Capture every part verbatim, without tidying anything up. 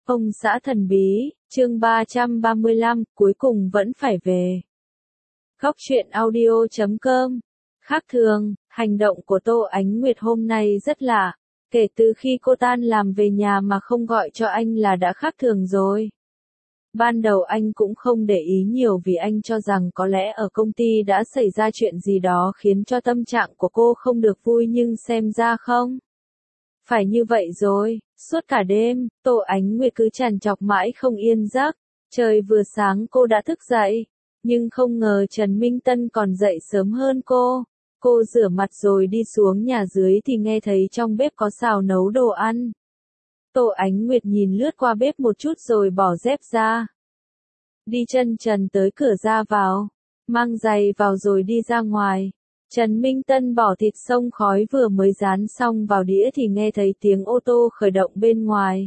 Ông xã thần bí, chương ba trăm ba mươi lăm, cuối cùng vẫn phải về. Góc truyện audio chấm com. Khác thường, hành động của Tô Ánh Nguyệt hôm nay rất lạ. Kể từ khi cô tan làm về nhà mà không gọi cho anh là đã khác thường rồi. Ban đầu anh cũng không để ý nhiều vì anh cho rằng có lẽ ở công ty đã xảy ra chuyện gì đó khiến cho tâm trạng của cô không được vui, nhưng xem ra không phải như vậy rồi. Suốt cả đêm, Tô Ánh Nguyệt cứ trằn trọc mãi không yên giấc. Trời vừa sáng cô đã thức dậy, nhưng không ngờ Trần Minh Tân còn dậy sớm hơn cô. Cô rửa mặt rồi đi xuống nhà dưới thì nghe thấy trong bếp có xào nấu đồ ăn. Tô Ánh Nguyệt nhìn lướt qua bếp một chút rồi bỏ dép ra. Đi chân trần tới cửa ra vào, mang giày vào rồi đi ra ngoài. Trần Minh Tân bỏ thịt xông khói vừa mới rán xong vào đĩa thì nghe thấy tiếng ô tô khởi động bên ngoài.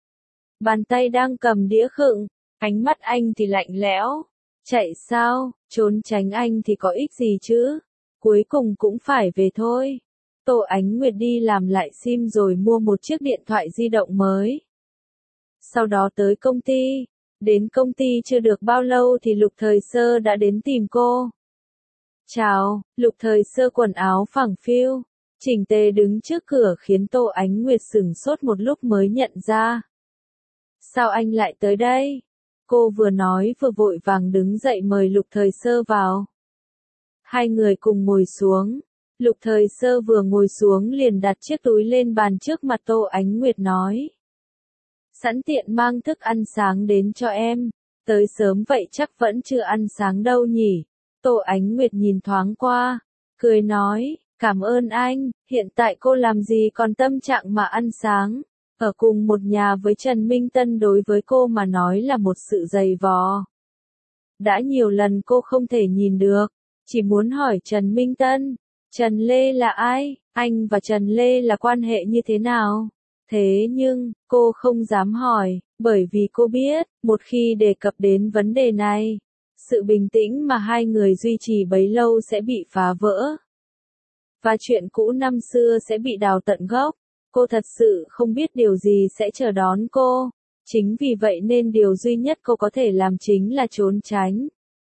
Bàn tay đang cầm đĩa khựng, ánh mắt anh thì lạnh lẽo. Chạy sao, trốn tránh anh thì có ích gì chứ, cuối cùng cũng phải về thôi. Tô Ánh Nguyệt đi làm lại sim rồi mua một chiếc điện thoại di động mới. Sau đó tới công ty, đến công ty chưa được bao lâu thì Lục Thời Sơ đã đến tìm cô. Chào, Lục Thời Sơ quần áo phẳng phiu, chỉnh tề đứng trước cửa khiến Tô Ánh Nguyệt sửng sốt một lúc mới nhận ra. Sao anh lại tới đây? Cô vừa nói vừa vội vàng đứng dậy mời Lục Thời Sơ vào. Hai người cùng ngồi xuống. Lục Thời Sơ vừa ngồi xuống liền đặt chiếc túi lên bàn trước mặt Tô Ánh Nguyệt nói. Sẵn tiện mang thức ăn sáng đến cho em, tới sớm vậy chắc vẫn chưa ăn sáng đâu nhỉ. Tô Ánh Nguyệt nhìn thoáng qua, cười nói, cảm ơn anh, hiện tại cô làm gì còn tâm trạng mà ăn sáng. Ở cùng một nhà với Trần Minh Tân đối với cô mà nói là một sự dày vò. Đã nhiều lần cô không thể nhìn được, chỉ muốn hỏi Trần Minh Tân, Trần Lê là ai, anh và Trần Lê là quan hệ như thế nào? Thế nhưng, cô không dám hỏi, bởi vì cô biết, một khi đề cập đến vấn đề này, sự bình tĩnh mà hai người duy trì bấy lâu sẽ bị phá vỡ. Và chuyện cũ năm xưa sẽ bị đào tận gốc. Cô thật sự không biết điều gì sẽ chờ đón cô. Chính vì vậy nên điều duy nhất cô có thể làm chính là trốn tránh.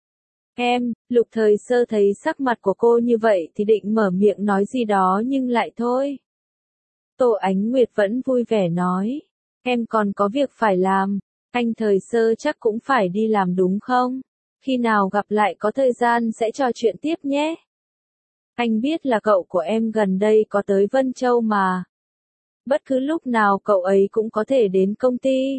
Em, Lục Thời Sơ thấy sắc mặt của cô như vậy thì định mở miệng nói gì đó nhưng lại thôi. Tô Ánh Nguyệt vẫn vui vẻ nói. Em còn có việc phải làm. Anh Thời Sơ chắc cũng phải đi làm đúng không? Khi nào gặp lại có thời gian sẽ trò chuyện tiếp nhé. Anh biết là cậu của em gần đây có tới Vân Châu mà. Bất cứ lúc nào cậu ấy cũng có thể đến công ty.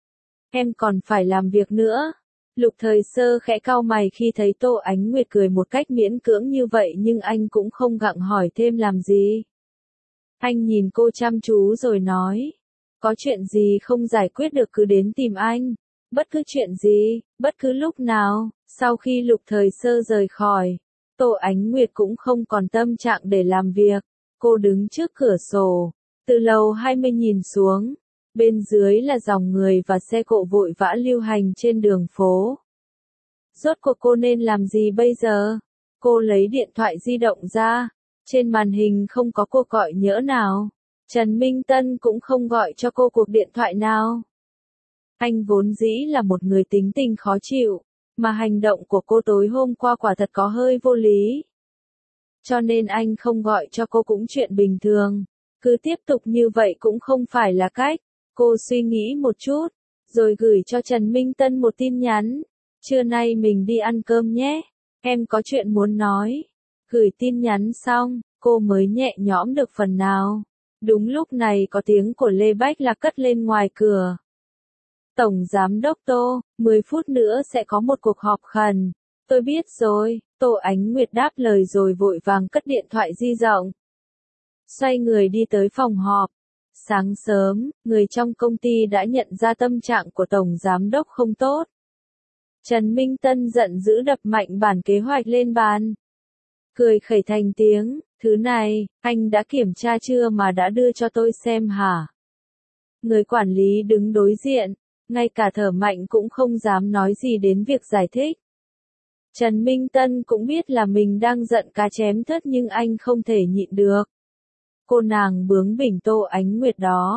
Em còn phải làm việc nữa. Lục Thời Sơ khẽ cau mày khi thấy Tô Ánh Nguyệt cười một cách miễn cưỡng như vậy nhưng anh cũng không gặng hỏi thêm làm gì. Anh nhìn cô chăm chú rồi nói. Có chuyện gì không giải quyết được cứ đến tìm anh. Bất cứ chuyện gì, bất cứ lúc nào. Sau khi Lục Thời Sơ rời khỏi, Tô Ánh Nguyệt cũng không còn tâm trạng để làm việc. Cô đứng trước cửa sổ. Từ lầu hai mươi nhìn xuống, bên dưới là dòng người và xe cộ vội vã lưu hành trên đường phố. Rốt cuộc cô nên làm gì bây giờ? Cô lấy điện thoại di động ra, trên màn hình không có cuộc gọi nhỡ nào. Trần Minh Tân cũng không gọi cho cô cuộc điện thoại nào. Anh vốn dĩ là một người tính tình khó chịu, mà hành động của cô tối hôm qua quả thật có hơi vô lý. Cho nên anh không gọi cho cô cũng chuyện bình thường. Cứ tiếp tục như vậy cũng không phải là cách. Cô suy nghĩ một chút, rồi gửi cho Trần Minh Tân một tin nhắn. Trưa nay mình đi ăn cơm nhé. Em có chuyện muốn nói. Gửi tin nhắn xong, cô mới nhẹ nhõm được phần nào. Đúng lúc này có tiếng của Lê Bách Lạc cất lên ngoài cửa. Tổng Giám đốc Tô, mười phút nữa sẽ có một cuộc họp khẩn. Tôi biết rồi, Tô Ánh Nguyệt đáp lời rồi vội vàng cất điện thoại di động. Xoay người đi tới phòng họp. Sáng sớm, người trong công ty đã nhận ra tâm trạng của Tổng Giám đốc không tốt. Trần Minh Tân giận dữ đập mạnh bản kế hoạch lên bàn. Cười khẩy thành tiếng, thứ này, anh đã kiểm tra chưa mà đã đưa cho tôi xem hả? Người quản lý đứng đối diện, ngay cả thở mạnh cũng không dám nói gì đến việc giải thích. Trần Minh Tân cũng biết là mình đang giận cá chém thớt nhưng anh không thể nhịn được. Cô nàng bướng bỉnh Tô Ánh Nguyệt đó.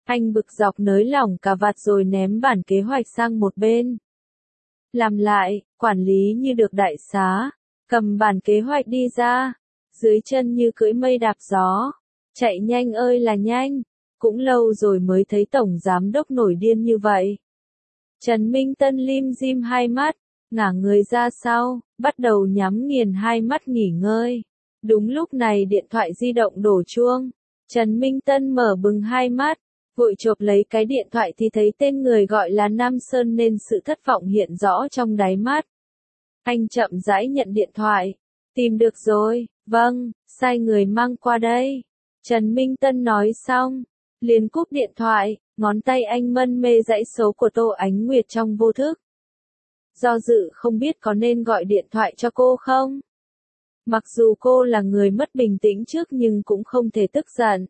Anh bực dọc nới lỏng cà vạt rồi ném bản kế hoạch sang một bên. Làm lại, quản lý như được đại xá, cầm bản kế hoạch đi ra, dưới chân như cưỡi mây đạp gió. Chạy nhanh ơi là nhanh, cũng lâu rồi mới thấy tổng giám đốc nổi điên như vậy. Trần Minh Tân lim dim hai mắt, ngả người ra sau, bắt đầu nhắm nghiền hai mắt nghỉ ngơi. Đúng lúc này điện thoại di động đổ chuông, Trần Minh Tân mở bừng hai mắt, vội chộp lấy cái điện thoại thì thấy tên người gọi là Nam Sơn nên sự thất vọng hiện rõ trong đáy mắt. Anh chậm rãi nhận điện thoại, tìm được rồi, vâng, sai người mang qua đây. Trần Minh Tân nói xong, liền cúp điện thoại, ngón tay anh mân mê dãy số của Tô Ánh Nguyệt trong vô thức. Do dự không biết có nên gọi điện thoại cho cô không? Mặc dù cô là người mất bình tĩnh trước nhưng cũng không thể tức giận.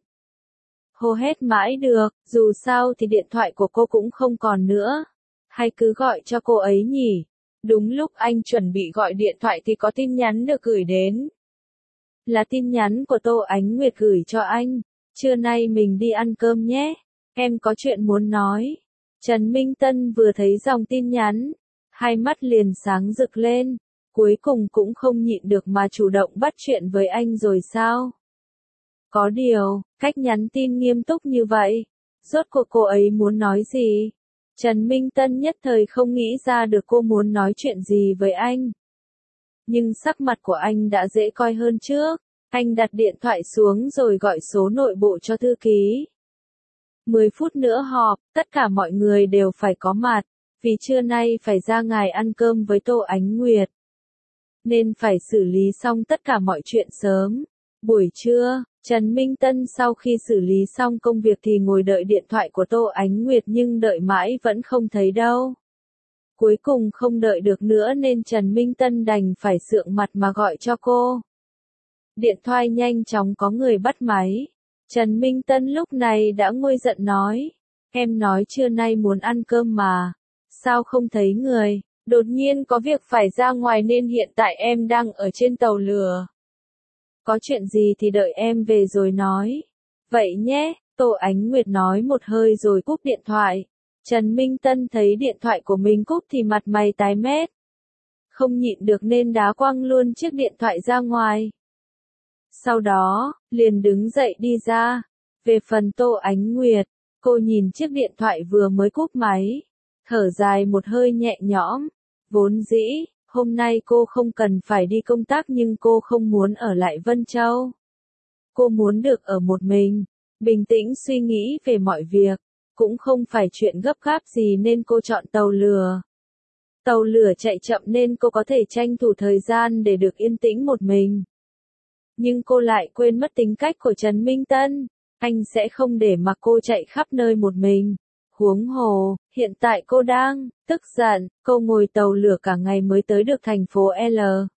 Hô hét mãi được, dù sao thì điện thoại của cô cũng không còn nữa. Hay cứ gọi cho cô ấy nhỉ? Đúng lúc anh chuẩn bị gọi điện thoại thì có tin nhắn được gửi đến. Là tin nhắn của Tô Ánh Nguyệt gửi cho anh. Trưa nay mình đi ăn cơm nhé. Em có chuyện muốn nói. Trần Minh Tân vừa thấy dòng tin nhắn, hai mắt liền sáng rực lên. Cuối cùng cũng không nhịn được mà chủ động bắt chuyện với anh rồi sao? Có điều, cách nhắn tin nghiêm túc như vậy, rốt cuộc cô ấy muốn nói gì? Trần Minh Tân nhất thời không nghĩ ra được cô muốn nói chuyện gì với anh. Nhưng sắc mặt của anh đã dễ coi hơn trước, anh đặt điện thoại xuống rồi gọi số nội bộ cho thư ký. mười phút nữa họp, tất cả mọi người đều phải có mặt, vì trưa nay phải ra ngoài ăn cơm với Tô Ánh Nguyệt. Nên phải xử lý xong tất cả mọi chuyện sớm. Buổi trưa, Trần Minh Tân sau khi xử lý xong công việc thì ngồi đợi điện thoại của Tô Ánh Nguyệt nhưng đợi mãi vẫn không thấy đâu. Cuối cùng không đợi được nữa nên Trần Minh Tân đành phải sượng mặt mà gọi cho cô. Điện thoại nhanh chóng có người bắt máy. Trần Minh Tân lúc này đã nguôi giận nói. Em nói trưa nay muốn ăn cơm mà. Sao không thấy người? Đột nhiên có việc phải ra ngoài nên hiện tại em đang ở trên tàu lửa. Có chuyện gì thì đợi em về rồi nói. Vậy nhé, Tô Ánh Nguyệt nói một hơi rồi cúp điện thoại. Trần Minh Tân thấy điện thoại của mình cúp thì mặt mày tái mét. Không nhịn được nên đá quăng luôn chiếc điện thoại ra ngoài. Sau đó, liền đứng dậy đi ra. Về phần Tô Ánh Nguyệt, cô nhìn chiếc điện thoại vừa mới cúp máy. Thở dài một hơi nhẹ nhõm. Vốn dĩ, hôm nay cô không cần phải đi công tác nhưng cô không muốn ở lại Vân Châu. Cô muốn được ở một mình, bình tĩnh suy nghĩ về mọi việc, cũng không phải chuyện gấp gáp gì nên cô chọn tàu lửa. Tàu lửa chạy chậm nên cô có thể tranh thủ thời gian để được yên tĩnh một mình. Nhưng cô lại quên mất tính cách của Trần Minh Tân, anh sẽ không để mặc cô chạy khắp nơi một mình. Huống hồ, hiện tại cô đang tức giận, cô ngồi tàu lửa cả ngày mới tới được thành phố L.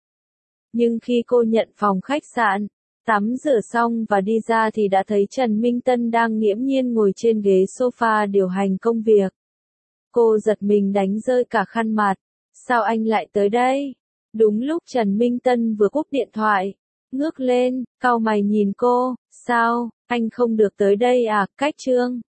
Nhưng khi cô nhận phòng khách sạn, tắm rửa xong và đi ra thì đã thấy Trần Minh Tân đang nghiễm nhiên ngồi trên ghế sofa điều hành công việc. Cô giật mình đánh rơi cả khăn mặt. Sao anh lại tới đây? Đúng lúc Trần Minh Tân vừa cúp điện thoại, ngước lên, cau mày nhìn cô. Sao, anh không được tới đây à? Cách Trương